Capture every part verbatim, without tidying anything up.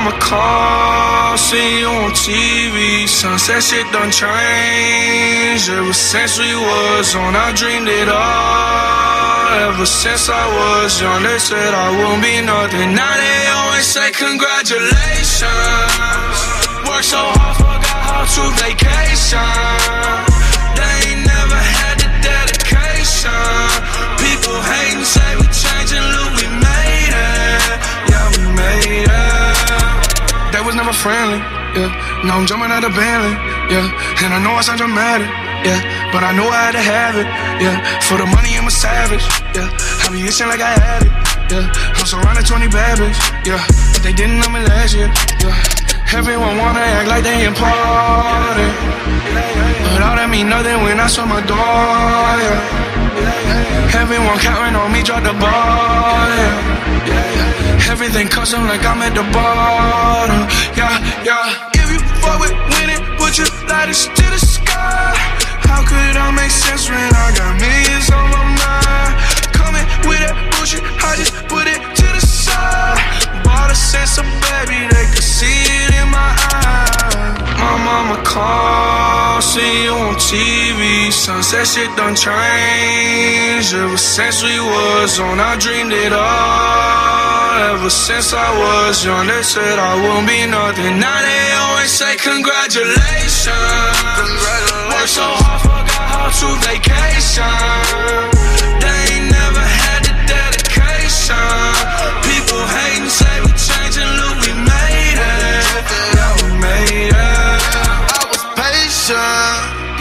mama call, see you on T V. Sunset shit done changed. Ever since we was on, I dreamed it all. Ever since I was young, they said I wouldn't be nothing. Now they always say congratulations. Worked so hard, forgot how to vacation. They ain't never had the dedication. People hating, say we changing, look, we made it. Yeah, we made it. They was never friendly, yeah. Now I'm jumping out of Bentley, yeah. And I know I sound dramatic, yeah. But I know I had to have it, yeah. For the money, I'm a savage, yeah. I be itching like I had it, yeah. I'm surrounded twenty bad bitches, yeah. But they didn't know me last year, yeah. Everyone wanna act like they important, but all that mean nothing when I saw my door, yeah. Everyone counting on me, drop the ball, yeah. Everything custom like I'm at the bottom, yeah, yeah. If you fuck with winning, put your lighters to the sky. How could I make sense when I got millions on my mind? Coming with that bullshit, I just put it to the side. Bought a sense of baby, they could see it in my eyes. My mama call, see you on T V. Sunset shit done changed. Ever since we was on, I dreamed it all. Ever since I was young, they said I wouldn't be nothing. Now they always say congratulations. Congratulations. Worked so hard, forgot how to vacation. They ain't never had the dedication. People hating, say we changing, look, we made it. Yeah, we made it. I was patient,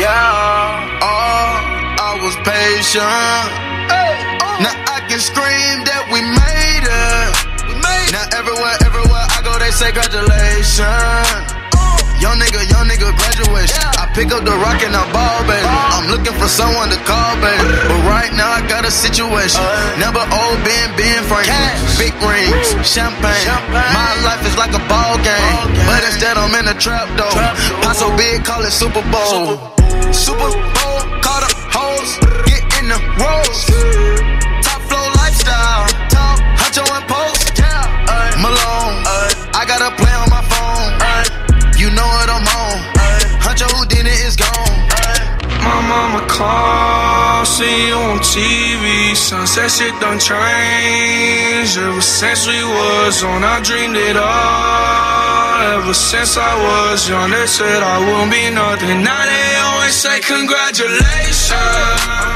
yeah. Oh, I was patient. Hey, oh. Now I can scream that we made it. We made it. Now everywhere, everywhere I go, they say congratulations. Young nigga, young nigga graduation. Yeah. I pick up the rock and I ball, baby. Ball. I'm looking for someone to call, baby. But right now I got a situation. Uh, Never old Ben, Ben Franklin. Big rings, Woo. Champagne. Champagne. My life is like a ball game. Ball game. But instead I'm in a trap though. Pot so big, call it Super Bowl. Super, Super Bowl, call the hoes. Get in the rolls. Top flow lifestyle. Top, Huncho and Post. Yeah. Uh, Malone. Uh, I got a play on my phone. Uh, You know what I'm on. Huncho Houdini is gone. My mama call, see you on T V. Sunset shit done changed. Ever since we was on, I dreamed it all. Ever since I was young, they said I wouldn't be nothing. Now they always say congratulations.